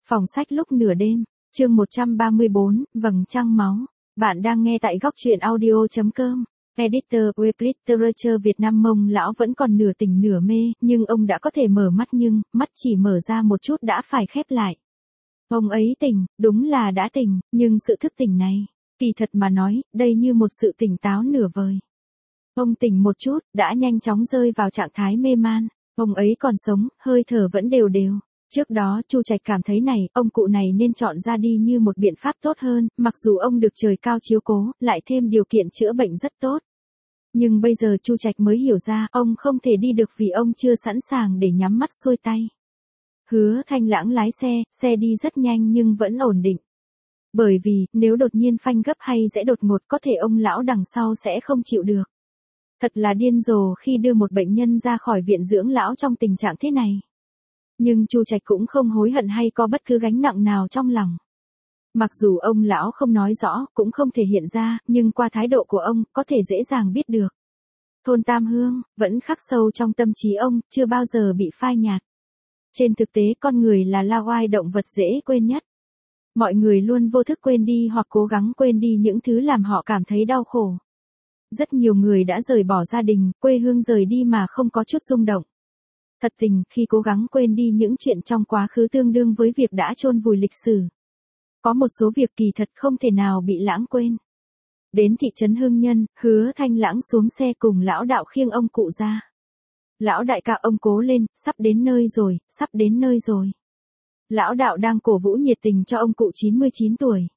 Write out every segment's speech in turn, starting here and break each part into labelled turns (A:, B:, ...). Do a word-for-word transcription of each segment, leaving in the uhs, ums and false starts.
A: Phòng sách lúc nửa đêm, chương một trăm ba mươi bốn, vầng trăng máu. Bạn đang nghe tại góc truyện audio chấm com. Editor web Literature Việt Nam. Mông lão vẫn còn nửa tỉnh nửa mê, nhưng ông đã có thể mở mắt, nhưng mắt chỉ mở ra một chút đã phải khép lại. Ông ấy tỉnh, đúng là đã tỉnh, nhưng sự thức tỉnh này, kỳ thật mà nói, đây như một sự tỉnh táo nửa vời. Ông tỉnh một chút, đã nhanh chóng rơi vào trạng thái mê man. Ông ấy còn sống, hơi thở vẫn đều đều. Trước đó Chu Trạch cảm thấy này, ông cụ này nên chọn ra đi như một biện pháp tốt hơn, mặc dù ông được trời cao chiếu cố, lại thêm điều kiện chữa bệnh rất tốt. Nhưng bây giờ Chu Trạch mới hiểu ra, ông không thể đi được vì ông chưa sẵn sàng để nhắm mắt xuôi tay. Hứa Thanh Lãng lái xe, xe đi rất nhanh nhưng vẫn ổn định. Bởi vì, nếu đột nhiên phanh gấp hay rẽ đột ngột có thể ông lão đằng sau sẽ không chịu được. Thật là điên rồ khi đưa một bệnh nhân ra khỏi viện dưỡng lão trong tình trạng thế này. Nhưng Chu Trạch cũng không hối hận hay có bất cứ gánh nặng nào trong lòng. Mặc dù ông lão không nói rõ, cũng không thể hiện ra, nhưng qua thái độ của ông, có thể dễ dàng biết được. Thôn Tam Hương, vẫn khắc sâu trong tâm trí ông, chưa bao giờ bị phai nhạt. Trên thực tế con người là la oai động vật dễ quên nhất. Mọi người luôn vô thức quên đi hoặc cố gắng quên đi những thứ làm họ cảm thấy đau khổ. Rất nhiều người đã rời bỏ gia đình, quê hương rời đi mà không có chút rung động. Thật tình, khi cố gắng quên đi những chuyện trong quá khứ tương đương với việc đã chôn vùi lịch sử. Có một số việc kỳ thật không thể nào bị lãng quên. Đến thị trấn Hưng Nhân, Hứa Thanh Lãng xuống xe cùng lão đạo khiêng ông cụ ra. Lão đại ca, ông cố lên, sắp đến nơi rồi, sắp đến nơi rồi. Lão đạo đang cổ vũ nhiệt tình cho ông cụ chín mươi chín tuổi.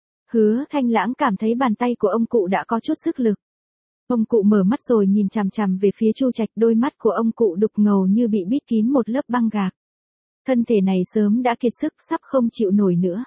A: Hứa Thanh Lãng cảm thấy bàn tay của ông cụ đã có chút sức lực. Ông cụ mở mắt rồi nhìn chằm chằm về phía Chu Trạch, đôi mắt của ông cụ đục ngầu như bị bít kín một lớp băng gạc. Thân thể này sớm đã kiệt sức, sắp không chịu nổi nữa.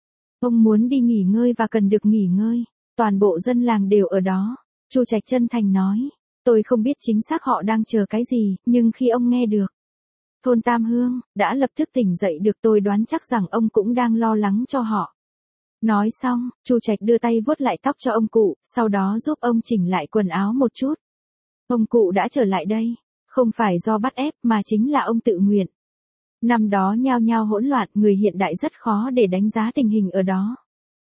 A: Ông muốn đi nghỉ ngơi và cần được nghỉ ngơi. Toàn bộ dân làng đều ở đó. Chu Trạch chân thành nói. Tôi không biết chính xác họ đang chờ cái gì, nhưng khi ông nghe được thôn Tam Hương đã lập tức tỉnh dậy được, tôi đoán chắc rằng ông cũng đang lo lắng cho họ. Nói xong, Chu Trạch đưa tay vuốt lại tóc cho ông cụ, sau đó giúp ông chỉnh lại quần áo một chút. Ông cụ đã trở lại đây, không phải do bắt ép mà chính là ông tự nguyện. Năm đó nhao nhao hỗn loạn, người hiện đại rất khó để đánh giá tình hình ở đó.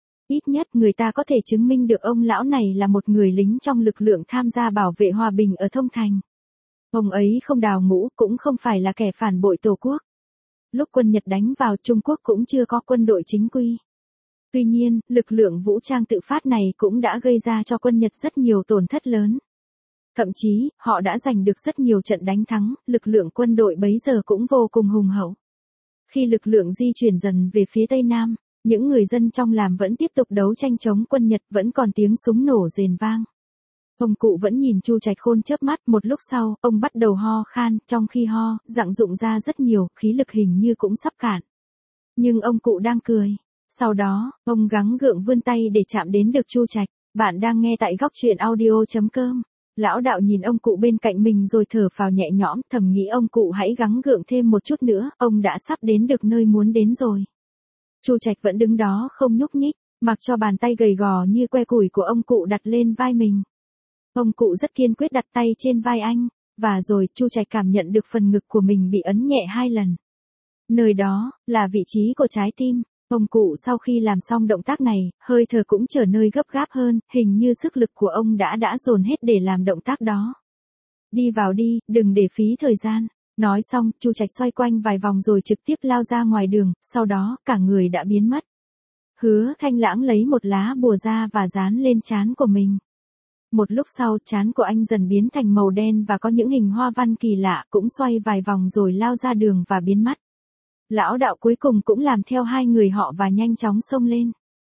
A: Ít nhất người ta có thể chứng minh được ông lão này là một người lính trong lực lượng tham gia bảo vệ hòa bình ở Thông Thành. Ông ấy không đào ngũ, cũng không phải là kẻ phản bội Tổ quốc. Lúc quân Nhật đánh vào Trung Quốc cũng chưa có quân đội chính quy. Tuy nhiên, lực lượng vũ trang tự phát này cũng đã gây ra cho quân Nhật rất nhiều tổn thất lớn. Thậm chí, họ đã giành được rất nhiều trận đánh thắng, lực lượng quân đội bấy giờ cũng vô cùng hùng hậu. Khi lực lượng di chuyển dần về phía Tây Nam, những người dân trong làng vẫn tiếp tục đấu tranh chống quân Nhật, vẫn còn tiếng súng nổ rền vang. Ông cụ vẫn nhìn Chu Trạch khôn chớp mắt, một lúc sau, ông bắt đầu ho khan, trong khi ho, rặng rụng ra rất nhiều, khí lực hình như cũng sắp cạn. Nhưng ông cụ đang cười. Sau đó, ông gắng gượng vươn tay để chạm đến được Chu Trạch. Bạn đang nghe tại góc truyện audio chấm com. Lão đạo nhìn ông cụ bên cạnh mình rồi thở phào nhẹ nhõm, thầm nghĩ ông cụ hãy gắng gượng thêm một chút nữa, ông đã sắp đến được nơi muốn đến rồi. Chu Trạch vẫn đứng đó không nhúc nhích, mặc cho bàn tay gầy gò như que củi của ông cụ đặt lên vai mình. Ông cụ rất kiên quyết đặt tay trên vai anh, và rồi Chu Trạch cảm nhận được phần ngực của mình bị ấn nhẹ hai lần. Nơi đó, là vị trí của trái tim. Ông cụ sau khi làm xong động tác này, hơi thở cũng trở nên gấp gáp hơn, hình như sức lực của ông đã đã dồn hết để làm động tác đó. Đi vào đi, đừng để phí thời gian. Nói xong, Chu Trạch xoay quanh vài vòng rồi trực tiếp lao ra ngoài đường, sau đó, cả người đã biến mất. Hứa Thanh Lãng lấy một lá bùa ra và dán lên trán của mình. Một lúc sau, trán của anh dần biến thành màu đen và có những hình hoa văn kỳ lạ, cũng xoay vài vòng rồi lao ra đường và biến mất. Lão đạo cuối cùng cũng làm theo hai người họ và nhanh chóng xông lên.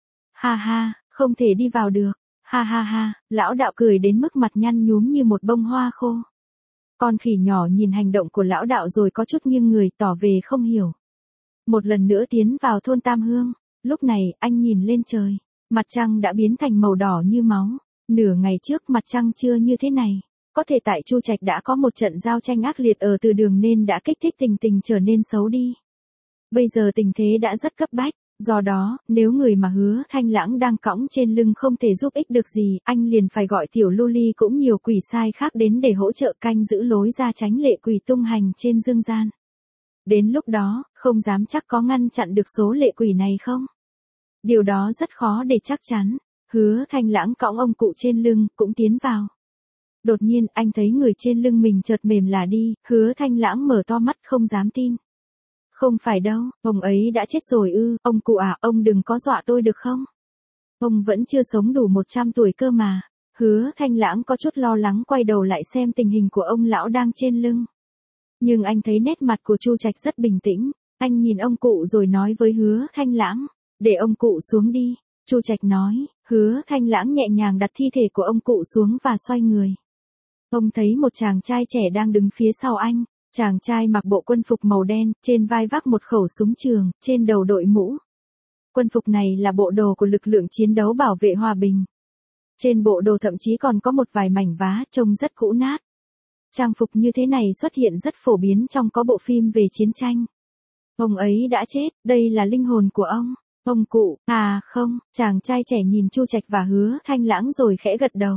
A: Ha ha, không thể đi vào được. Ha ha ha, lão đạo cười đến mức mặt nhăn nhúm như một bông hoa khô. Con khỉ nhỏ nhìn hành động của lão đạo rồi có chút nghiêng người tỏ về không hiểu. Một lần nữa tiến vào thôn Tam Hương, lúc này anh nhìn lên trời, mặt trăng đã biến thành màu đỏ như máu. Nửa ngày trước mặt trăng chưa như thế này. Có thể tại Chu Trạch đã có một trận giao tranh ác liệt ở từ đường nên đã kích thích tình tình trở nên xấu đi. Bây giờ tình thế đã rất cấp bách, do đó, nếu người mà Hứa Thanh Lãng đang cõng trên lưng không thể giúp ích được gì, anh liền phải gọi tiểu lưu ly cũng nhiều quỷ sai khác đến để hỗ trợ canh giữ lối ra tránh lệ quỷ tung hành trên dương gian. Đến lúc đó, không dám chắc có ngăn chặn được số lệ quỷ này không? Điều đó rất khó để chắc chắn. Hứa Thanh Lãng cõng ông cụ trên lưng, cũng tiến vào. Đột nhiên, anh thấy người trên lưng mình chợt mềm là đi, Hứa Thanh Lãng mở to mắt không dám tin. Không phải đâu, ông ấy đã chết rồi ư, ông cụ à, ông đừng có dọa tôi được không? Ông vẫn chưa sống đủ một trăm tuổi cơ mà. Hứa Thanh Lãng có chút lo lắng quay đầu lại xem tình hình của ông lão đang trên lưng. Nhưng anh thấy nét mặt của Chu Trạch rất bình tĩnh, anh nhìn ông cụ rồi nói với Hứa Thanh Lãng, để ông cụ xuống đi. Chu Trạch nói, Hứa Thanh Lãng nhẹ nhàng đặt thi thể của ông cụ xuống và xoay người. Ông thấy một chàng trai trẻ đang đứng phía sau anh, chàng trai mặc bộ quân phục màu đen, trên vai vác một khẩu súng trường, trên đầu đội mũ. Quân phục này là bộ đồ của lực lượng chiến đấu bảo vệ hòa bình. Trên bộ đồ thậm chí còn có một vài mảnh vá, trông rất cũ nát. Trang phục như thế này xuất hiện rất phổ biến trong có bộ phim về chiến tranh. Ông ấy đã chết, đây là linh hồn của ông. Ông cụ, à không, chàng trai trẻ nhìn Chu Trạch và Hứa Thanh Lãng rồi khẽ gật đầu.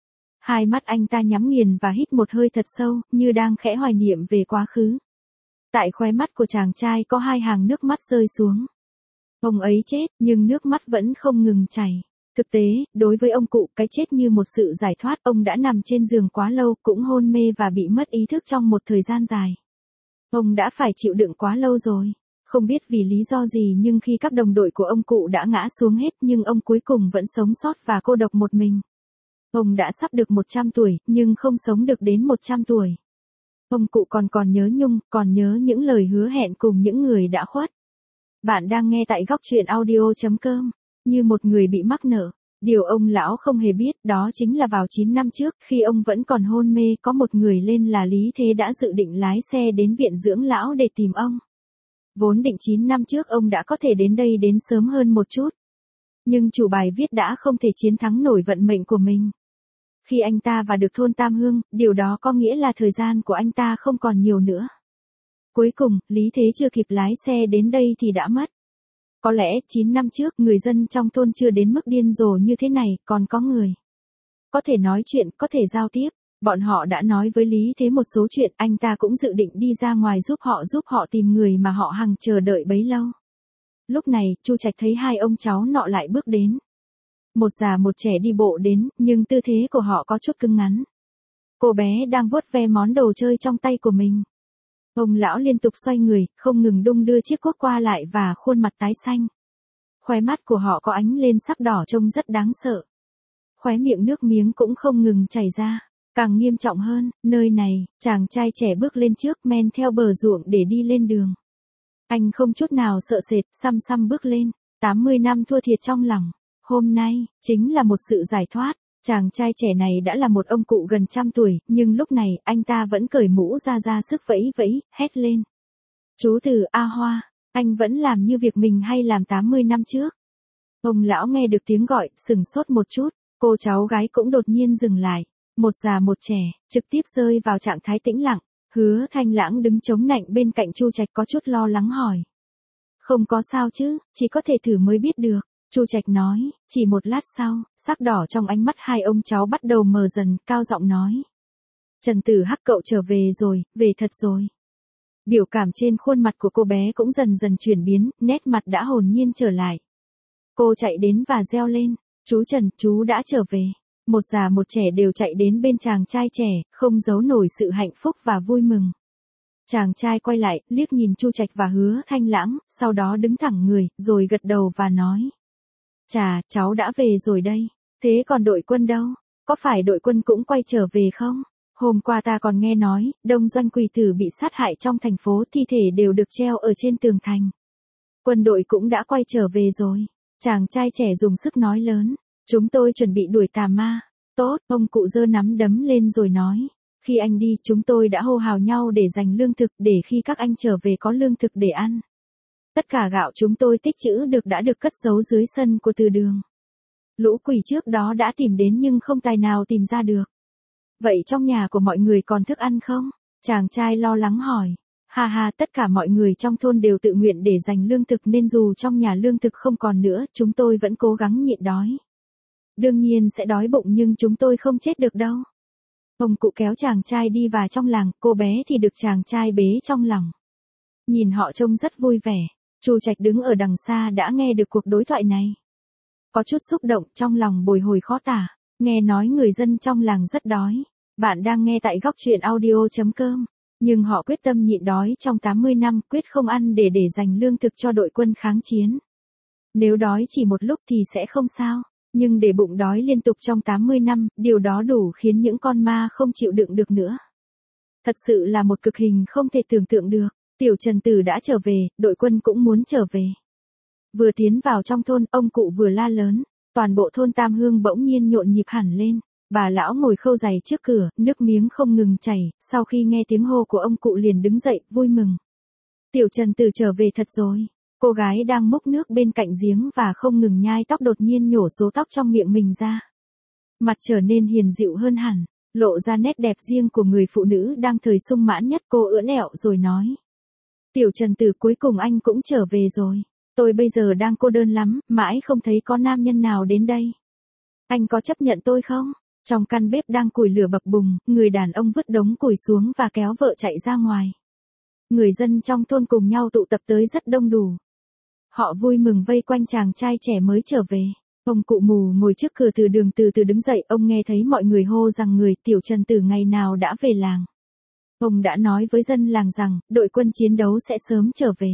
A: Hai mắt anh ta nhắm nghiền và hít một hơi thật sâu, như đang khẽ hoài niệm về quá khứ. Tại khóe mắt của chàng trai có hai hàng nước mắt rơi xuống. Ông ấy chết, nhưng nước mắt vẫn không ngừng chảy. Thực tế, đối với ông cụ, cái chết như một sự giải thoát, ông đã nằm trên giường quá lâu, cũng hôn mê và bị mất ý thức trong một thời gian dài. Ông đã phải chịu đựng quá lâu rồi. Không biết vì lý do gì nhưng khi các đồng đội của ông cụ đã ngã xuống hết nhưng ông cuối cùng vẫn sống sót và cô độc một mình. Ông đã sắp được một trăm tuổi, nhưng không sống được đến một trăm tuổi. Ông cụ còn còn nhớ nhung, còn nhớ những lời hứa hẹn cùng những người đã khuất. Bạn đang nghe tại góc truyện audio chấm com. Như một người bị mắc nợ. Điều ông lão không hề biết đó chính là vào chín năm trước, khi ông vẫn còn hôn mê, có một người tên là Lý Thế đã dự định lái xe đến viện dưỡng lão để tìm ông. Vốn định chín năm trước ông đã có thể đến đây đến sớm hơn một chút. Nhưng chủ bài viết đã không thể chiến thắng nổi vận mệnh của mình. Khi anh ta vào được thôn Tam Hương, điều đó có nghĩa là thời gian của anh ta không còn nhiều nữa. Cuối cùng, Lý Thế chưa kịp lái xe đến đây thì đã mất. Có lẽ, chín năm trước, người dân trong thôn chưa đến mức điên rồ như thế này, còn có người. Có thể nói chuyện, có thể giao tiếp. Bọn họ đã nói với Lý Thế một số chuyện, anh ta cũng dự định đi ra ngoài giúp họ giúp họ tìm người mà họ hằng chờ đợi bấy lâu. Lúc này, Chu Trạch thấy hai ông cháu nọ lại bước đến. Một già một trẻ đi bộ đến, nhưng tư thế của họ có chút cứng ngắn. Cô bé đang vuốt ve món đồ chơi trong tay của mình. Ông lão liên tục xoay người, không ngừng đung đưa chiếc cuốc qua lại và khuôn mặt tái xanh. Khóe mắt của họ có ánh lên sắc đỏ trông rất đáng sợ. Khóe miệng nước miếng cũng không ngừng chảy ra. Càng nghiêm trọng hơn, nơi này, chàng trai trẻ bước lên trước men theo bờ ruộng để đi lên đường. Anh không chút nào sợ sệt, xăm xăm bước lên, tám mươi năm thua thiệt trong lòng. Hôm nay, chính là một sự giải thoát. Chàng trai trẻ này đã là một ông cụ gần trăm tuổi, nhưng lúc này, anh ta vẫn cởi mũ ra ra sức vẫy vẫy, hét lên. Chú Từ A Hoa, anh vẫn làm như việc mình hay làm tám mươi năm trước. Ông lão nghe được tiếng gọi, sừng sốt một chút, cô cháu gái cũng đột nhiên dừng lại. Một già một trẻ, trực tiếp rơi vào trạng thái tĩnh lặng. Hứa Thanh Lãng đứng chống nạnh bên cạnh Chu Trạch có chút lo lắng hỏi. Không có sao chứ, chỉ có thể thử mới biết được. Chu Trạch nói, chỉ một lát sau, sắc đỏ trong ánh mắt hai ông cháu bắt đầu mờ dần, cao giọng nói. Trần Tử Hắc cậu trở về rồi, về thật rồi. Biểu cảm trên khuôn mặt của cô bé cũng dần dần chuyển biến, nét mặt đã hồn nhiên trở lại. Cô chạy đến và reo lên, chú Trần, chú đã trở về. Một già một trẻ đều chạy đến bên chàng trai trẻ, không giấu nổi sự hạnh phúc và vui mừng. Chàng trai quay lại, liếc nhìn Chu Trạch và Hứa Thanh Lãng, sau đó đứng thẳng người, rồi gật đầu và nói. Chà, cháu đã về rồi đây. Thế còn đội quân đâu? Có phải đội quân cũng quay trở về không? Hôm qua ta còn nghe nói, đông doanh quỷ tử bị sát hại trong thành phố, thi thể đều được treo ở trên tường thành. Quân đội cũng đã quay trở về rồi. Chàng trai trẻ dùng sức nói lớn. Chúng tôi chuẩn bị đuổi tà ma. Tốt, ông cụ giơ nắm đấm lên rồi nói. Khi anh đi, chúng tôi đã hô hào nhau để giành lương thực, để khi các anh trở về có lương thực để ăn. Tất cả gạo chúng tôi tích trữ được đã được cất giấu dưới sân của từ đường. Lũ quỷ trước đó đã tìm đến nhưng không tài nào tìm ra được. Vậy trong nhà của mọi người còn thức ăn không? Chàng trai lo lắng hỏi. Ha ha, tất cả mọi người trong thôn đều tự nguyện để giành lương thực nên dù trong nhà lương thực không còn nữa, chúng tôi vẫn cố gắng nhịn đói. Đương nhiên sẽ đói bụng nhưng chúng tôi không chết được đâu. Ông cụ kéo chàng trai đi vào trong làng, cô bé thì được chàng trai bế trong lòng. Nhìn họ trông rất vui vẻ. Chu Trạch đứng ở đằng xa đã nghe được cuộc đối thoại này. Có chút xúc động, trong lòng bồi hồi khó tả. Nghe nói người dân trong làng rất đói. Bạn đang nghe tại góc truyện audio chấm com. Nhưng họ quyết tâm nhịn đói trong tám mươi năm, quyết không ăn để để dành lương thực cho đội quân kháng chiến. Nếu đói chỉ một lúc thì sẽ không sao. Nhưng để bụng đói liên tục trong tám mươi năm, điều đó đủ khiến những con ma không chịu đựng được nữa. Thật sự là một cực hình không thể tưởng tượng được. Tiểu Trần Tử đã trở về, đội quân cũng muốn trở về. Vừa tiến vào trong thôn, ông cụ vừa la lớn. Toàn bộ thôn Tam Hương bỗng nhiên nhộn nhịp hẳn lên. Bà lão ngồi khâu giày trước cửa, nước miếng không ngừng chảy, sau khi nghe tiếng hô của ông cụ liền đứng dậy, vui mừng. Tiểu Trần Tử trở về thật rồi. Cô gái đang múc nước bên cạnh giếng và không ngừng nhai tóc đột nhiên nhổ số tóc trong miệng mình ra. Mặt trở nên hiền dịu hơn hẳn, lộ ra nét đẹp riêng của người phụ nữ đang thời sung mãn nhất. Cô ưỡn ẹo rồi nói. Tiểu Trần Tử, cuối cùng anh cũng trở về rồi. Tôi bây giờ đang cô đơn lắm, mãi không thấy có nam nhân nào đến đây. Anh có chấp nhận tôi không? Trong căn bếp đang củi lửa bập bùng, người đàn ông vứt đống củi xuống và kéo vợ chạy ra ngoài. Người dân trong thôn cùng nhau tụ tập tới rất đông đủ. Họ vui mừng vây quanh chàng trai trẻ mới trở về. Ông cụ mù ngồi trước cửa từ đường từ từ đứng dậy, ông nghe thấy mọi người hô rằng người Tiểu Trần Tử ngày nào đã về làng. Ông đã nói với dân làng rằng, đội quân chiến đấu sẽ sớm trở về.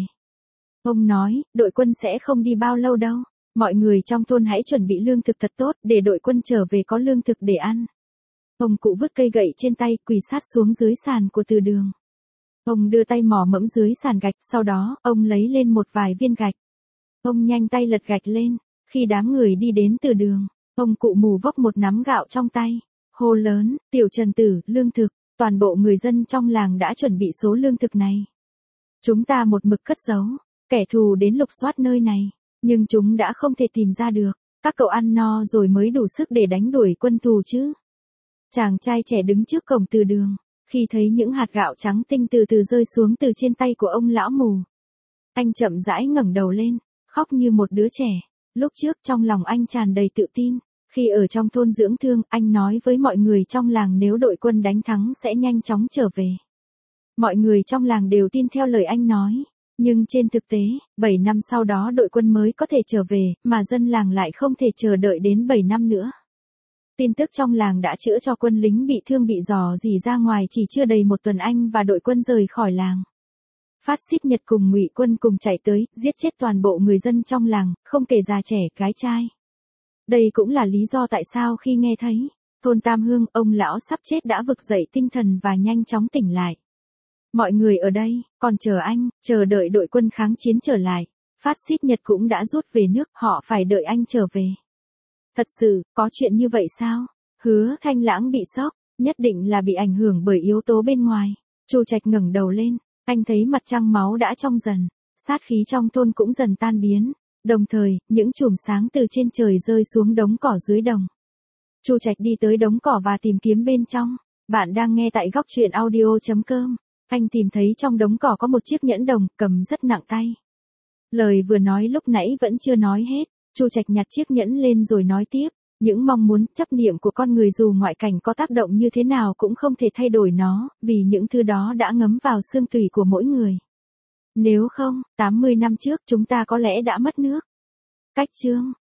A: Ông nói, đội quân sẽ không đi bao lâu đâu. Mọi người trong thôn hãy chuẩn bị lương thực thật tốt để đội quân trở về có lương thực để ăn. Ông cụ vứt cây gậy trên tay, quỳ sát xuống dưới sàn của từ đường. Ông đưa tay mò mẫm dưới sàn gạch, sau đó, ông lấy lên một vài viên gạch. Ông nhanh tay lật gạch lên. Khi đám người đi đến từ đường, ông cụ mù vốc một nắm gạo trong tay. Hô lớn, Tiểu Trần Tử, lương thực. Toàn bộ người dân trong làng đã chuẩn bị số lương thực này. Chúng ta một mực cất giấu. Kẻ thù đến lục soát nơi này. Nhưng chúng đã không thể tìm ra được. Các cậu ăn no rồi mới đủ sức để đánh đuổi quân thù chứ. Chàng trai trẻ đứng trước cổng từ đường. Khi thấy những hạt gạo trắng tinh từ từ rơi xuống từ trên tay của ông lão mù. Anh chậm rãi ngẩng đầu lên, khóc như một đứa trẻ. Lúc trước trong lòng anh tràn đầy tự tin. Khi ở trong thôn dưỡng thương, anh nói với mọi người trong làng nếu đội quân đánh thắng sẽ nhanh chóng trở về. Mọi người trong làng đều tin theo lời anh nói. Nhưng trên thực tế, bảy năm sau đó đội quân mới có thể trở về, mà dân làng lại không thể chờ đợi đến bảy năm nữa. Tin tức trong làng đã chữa cho quân lính bị thương bị rò rỉ ra ngoài chỉ chưa đầy một tuần anh và đội quân rời khỏi làng. Phát xít Nhật cùng Ngụy quân cùng chạy tới, giết chết toàn bộ người dân trong làng, không kể già trẻ, gái trai. Đây cũng là lý do tại sao khi nghe thấy, thôn Tam Hương, ông lão sắp chết đã vực dậy tinh thần và nhanh chóng tỉnh lại. Mọi người ở đây, còn chờ anh, chờ đợi đội quân kháng chiến trở lại. Phát xít Nhật cũng đã rút về nước, họ phải đợi anh trở về. Thật sự, có chuyện như vậy sao? Hứa Thanh Lãng bị sốc, nhất định là bị ảnh hưởng bởi yếu tố bên ngoài. Chu Trạch ngẩng đầu lên, anh thấy mặt trăng máu đã trong dần, sát khí trong thôn cũng dần tan biến. Đồng thời, những chùm sáng từ trên trời rơi xuống đống cỏ dưới đồng. Chu Trạch đi tới đống cỏ và tìm kiếm bên trong. Bạn đang nghe tại góc truyện audio chấm com. Anh tìm thấy trong đống cỏ có một chiếc nhẫn đồng, cầm rất nặng tay. Lời vừa nói lúc nãy vẫn chưa nói hết. Chu Trạch nhặt chiếc nhẫn lên rồi nói tiếp. Những mong muốn, chấp niệm của con người dù ngoại cảnh có tác động như thế nào cũng không thể thay đổi nó, vì những thứ đó đã ngấm vào xương tủy của mỗi người. Nếu không, tám mươi năm trước chúng ta có lẽ đã mất nước. Cách chương